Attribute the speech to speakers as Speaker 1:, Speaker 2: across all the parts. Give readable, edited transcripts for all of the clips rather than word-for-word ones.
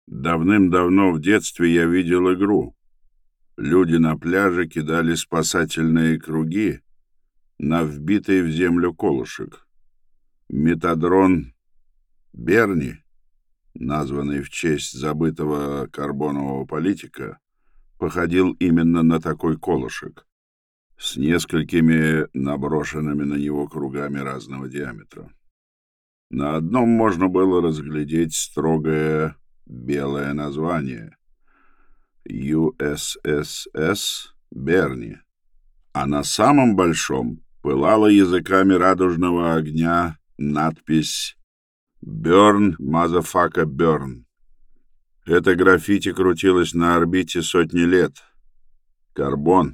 Speaker 1: Давным-давно в детстве я видел игру. Люди на пляже кидали спасательные круги на вбитый в землю колышек. Метадрон Берни, названный в честь забытого карбонового политика, походил именно на такой колышек, с несколькими наброшенными на него кругами разного диаметра. На одном можно было разглядеть строгое белое название USS Берни, а на самом большом пылала языками радужного огня надпись «Burn, motherfucker, burn». Это граффити крутилось на орбите сотни лет. Карбон.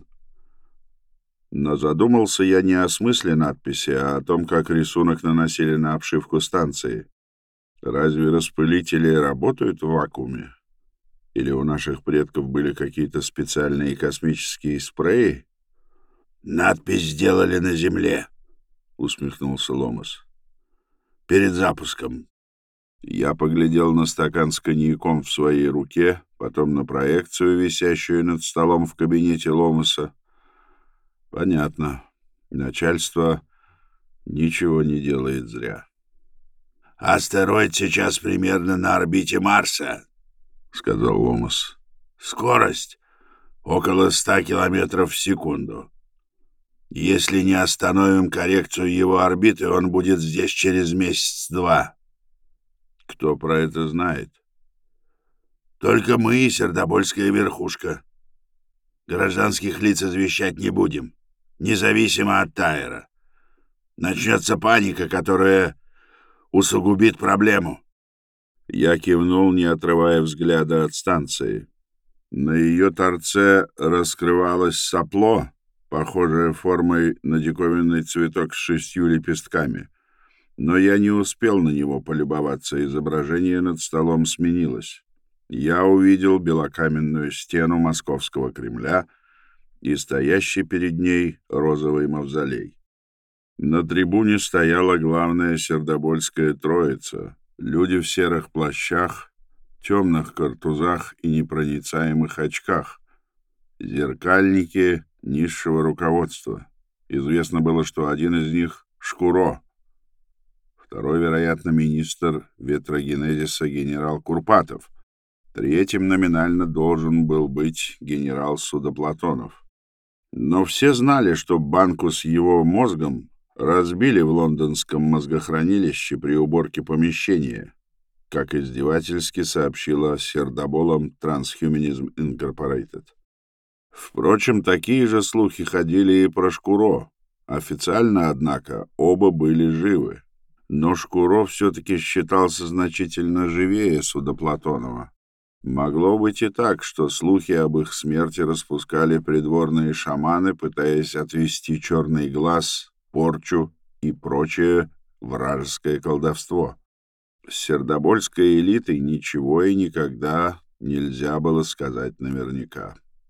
Speaker 1: Но задумался я не о смысле надписи, а о том, как рисунок наносили на обшивку станции. Разве распылители работают в вакууме? Или у наших предков были какие-то специальные космические спреи? «Надпись сделали на Земле», — усмехнулся Ломас. «Перед запуском». Я поглядел на стакан с коньяком в своей руке, потом на проекцию, висящую над столом в кабинете Ломаса. Понятно. Начальство ничего не делает зря. «Астероид сейчас примерно на орбите Марса», — сказал Ломас. «Скорость около 100 километров в секунду. Если не остановим коррекцию его орбиты, он будет здесь через месяц-два». «Кто про это знает?» «Только мы и Сердобольская верхушка. Гражданских лиц извещать не будем, независимо от Тайера. Начнется паника, которая усугубит проблему». Я кивнул, не отрывая взгляда от станции. На ее торце раскрывалось сопло, похожее формой на диковинный цветок с 6 лепестками. Но я не успел на него полюбоваться, изображение над столом сменилось. Я увидел белокаменную стену Московского Кремля и стоящий перед ней розовый мавзолей. На трибуне стояла главная сердобольская троица, люди в серых плащах, темных картузах и непроницаемых очках, зеркальники низшего руководства. Известно было, что один из них — Шкуро, второй, вероятно, министр ветрогенезиса генерал Курпатов, третьим номинально должен был быть генерал Судоплатонов. Но все знали, что банку с его мозгом разбили в лондонском мозгохранилище при уборке помещения, как издевательски сообщила сердоболам Transhumanism Incorporated. Впрочем, такие же слухи ходили и про Шкуро. Официально, однако, оба были живы. Но Шкуро все-таки считался значительно живее Судоплатонова. Могло быть и так, что слухи об их смерти распускали придворные шаманы, пытаясь отвести черный глаз, порчу и прочее вражеское колдовство. С сердобольской элитой ничего и никогда нельзя было сказать наверняка.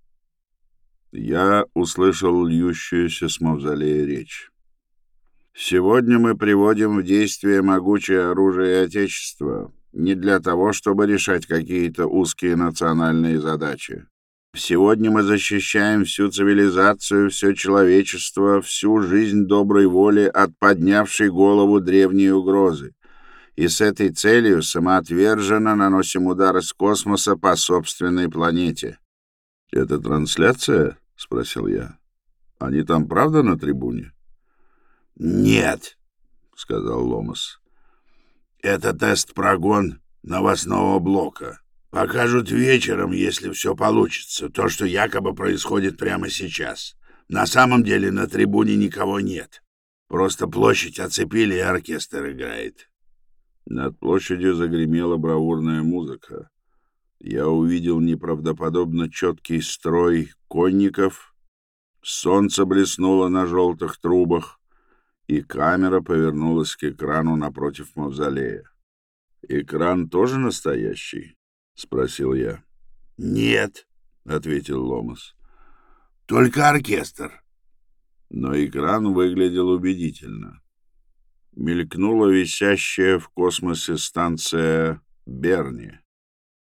Speaker 1: Я услышал льющуюся с мавзолея речь. «Сегодня мы приводим в действие могучее оружие Отечества не для того, чтобы решать какие-то узкие национальные задачи. Сегодня мы защищаем всю цивилизацию, все человечество, всю жизнь доброй воли от поднявшей голову древней угрозы. И с этой целью самоотверженно наносим удар из космоса по собственной планете». «Это трансляция?» — спросил я. «Они там правда на трибуне?» «Нет», — сказал Ломас. «Это тест-прогон новостного блока. Покажут вечером, если все получится, то, что якобы происходит прямо сейчас. На самом деле на трибуне никого нет. Просто площадь оцепили, и оркестр играет». Над площадью загремела бравурная музыка. Я увидел неправдоподобно четкий строй конников, солнце блеснуло на желтых трубах, и камера повернулась к экрану напротив мавзолея. «Экран тоже настоящий?» — спросил я. «Нет», — ответил Ломас. «Только оркестр». Но экран выглядел убедительно. Мелькнула висящая в космосе станция Берни.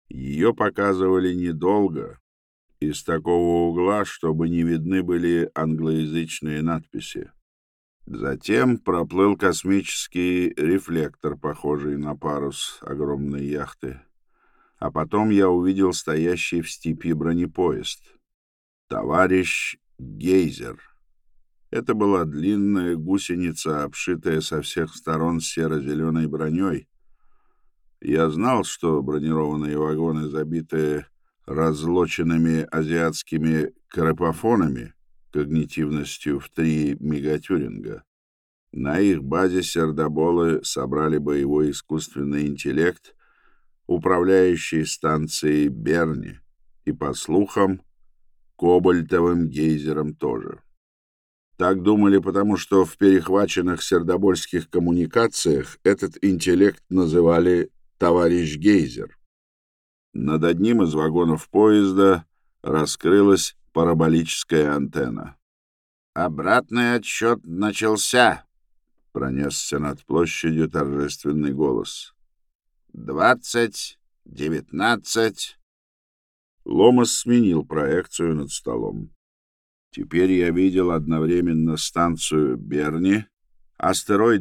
Speaker 1: Ее показывали недолго, из такого угла, чтобы не видны были англоязычные надписи. Затем проплыл космический рефлектор, похожий на парус огромной яхты. А потом я увидел стоящий в степи бронепоезд. Товарищ Гейзер. Это была длинная гусеница, обшитая со всех сторон серо-зеленой броней. Я знал, что бронированные вагоны забиты разлоченными азиатскими карапофонами когнитивностью в 3 мегатюринга. На их базе сердоболы собрали боевой искусственный интеллект, управляющий станцией Берни, и, по слухам, кобальтовым гейзером тоже. Так думали, потому что в перехваченных сердобольских коммуникациях этот интеллект называли «товарищ Гейзер». Над одним из вагонов поезда раскрылась параболическая антенна. «Обратный отсчет начался!» — пронесся над площадью торжественный голос. 20, 19. Ломас сменил проекцию над столом. Теперь я видел одновременно станцию Берни, астероид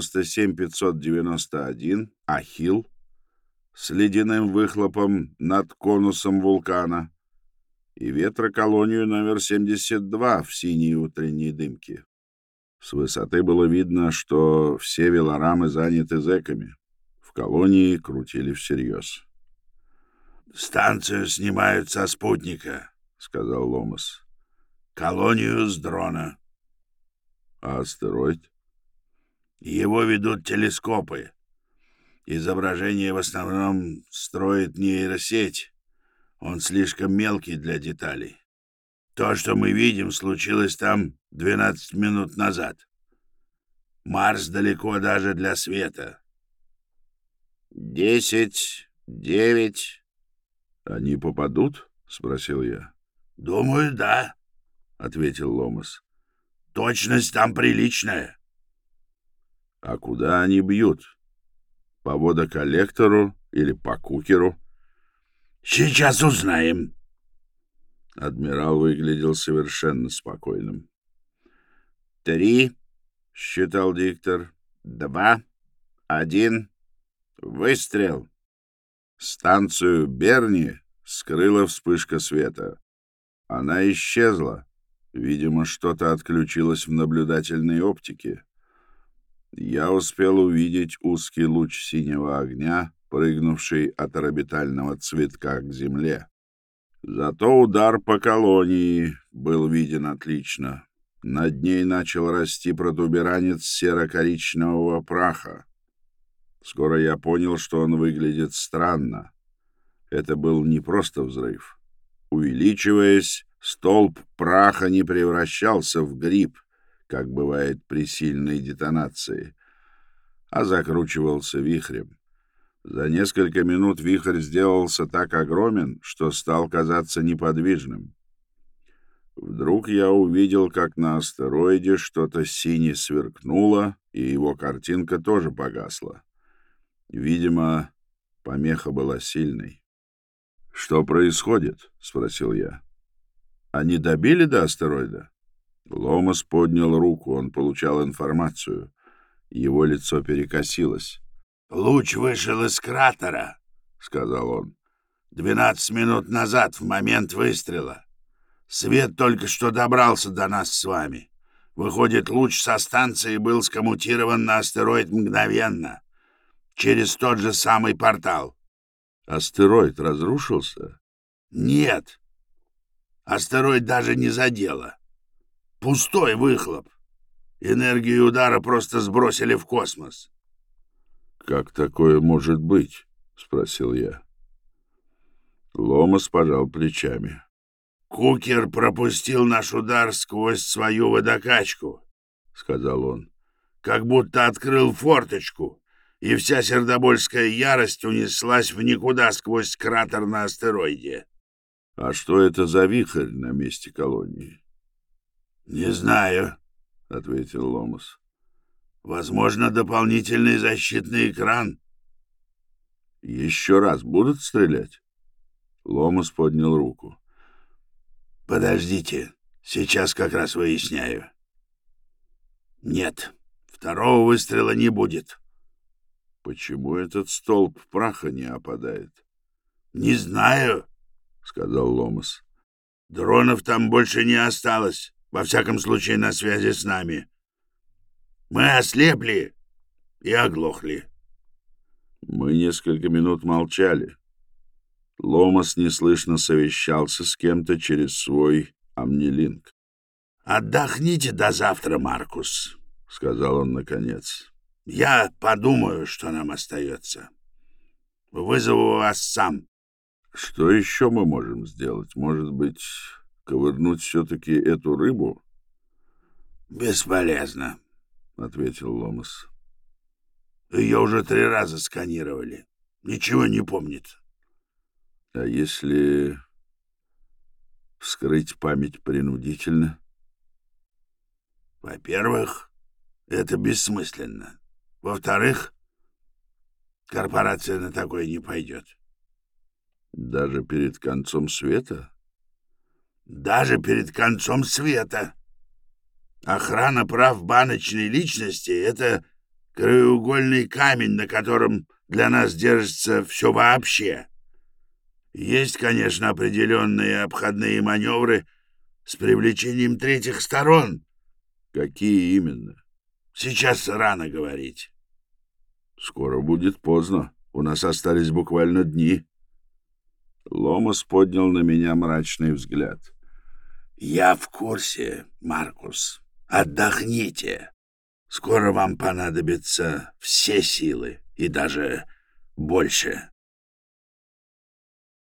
Speaker 1: 97591, Ахилл, с ледяным выхлопом над конусом вулкана, и ветроколонию номер 72 в синей утренней дымке. С высоты было видно, что все велорамы заняты зэками. В колонии крутили всерьез. «Станцию снимают со спутника», — сказал Ломас. «Колонию с дрона». «А астероид?» «Его ведут телескопы. Изображение в основном строит нейросеть. Он слишком мелкий для деталей. То, что мы видим, случилось там 12 минут назад. Марс далеко даже для света». 10, 9. «Они попадут?» — спросил я. «Думаю, да», — ответил Ломас. «Точность там приличная». «А куда они бьют? По водоколлектору или по кукеру?» «Сейчас узнаем». Адмирал выглядел совершенно спокойным. 3, — считал диктор, — 2, 1. Выстрел. Станцию Берни скрыла вспышка света. Она исчезла. Видимо, что-то отключилось в наблюдательной оптике. Я успел увидеть узкий луч синего огня, прыгнувший от орбитального цветка к земле. Зато удар по колонии был виден отлично. Над ней начал расти протуберанец серо-коричневого праха. Скоро я понял, что он выглядит странно. Это был не просто взрыв. Увеличиваясь, столб праха не превращался в гриб, как бывает при сильной детонации, а закручивался вихрем. За несколько минут вихрь сделался так огромен, что стал казаться неподвижным. Вдруг я увидел, как на астероиде что-то сине сверкнуло, и его картинка тоже погасла. Видимо, помеха была сильной. «Что происходит?» — спросил я. «Они добили до астероида?» Ломас поднял руку, он получал информацию. Его лицо перекосилось. «Луч вышел из кратера», — сказал он. 12 минут назад, в момент выстрела. Свет только что добрался до нас с вами. Выходит, луч со станции был скоммутирован на астероид мгновенно, через тот же самый портал». «Астероид разрушился?» «Нет. Астероид даже не задело. Пустой выхлоп. Энергию удара просто сбросили в космос». «Как такое может быть?» — спросил я. Ломас пожал плечами. «Кукер пропустил наш удар сквозь свою водокачку», — сказал он. «Как будто открыл форточку, и вся сердобольская ярость унеслась в никуда сквозь кратер на астероиде». «А что это за вихрь на месте колонии?» «Не знаю», — ответил Ломас. «Возможно, дополнительный защитный экран». «Еще раз будут стрелять?» Ломас поднял руку.
Speaker 2: «Подождите, сейчас как раз выясняю. Нет, второго выстрела не будет».
Speaker 1: «Почему этот столб праха не опадает?»
Speaker 2: «Не знаю», — сказал Ломас. «Дронов там больше не осталось, во всяком случае на связи с нами. Мы ослепли и оглохли».
Speaker 1: Мы несколько минут молчали. Ломас неслышно совещался с кем-то через свой амнилинг.
Speaker 2: «Отдохните до завтра, Маркус», — сказал он наконец. «Я подумаю, что нам остается. Вызову вас сам».
Speaker 1: «Что еще мы можем сделать? Может быть, ковырнуть все-таки эту рыбу?»
Speaker 2: «Бесполезно», — ответил Ломас. «Ее уже 3 раза сканировали. Ничего не помнит».
Speaker 1: «А если вскрыть память принудительно?»
Speaker 2: «Во-первых, это бессмысленно. Во-вторых, корпорация на такое не пойдет».
Speaker 1: «Даже перед концом света?»
Speaker 2: «Даже перед концом света. Охрана прав баночной личности — это краеугольный камень, на котором для нас держится все вообще. Есть, конечно, определенные обходные маневры с привлечением третьих сторон».
Speaker 1: «Какие именно?»
Speaker 2: «Сейчас рано говорить».
Speaker 1: «Скоро будет поздно. У нас остались буквально дни». Ломас поднял на меня мрачный взгляд.
Speaker 2: «Я в курсе, Маркус. Отдохните. Скоро вам понадобятся все силы, и даже больше».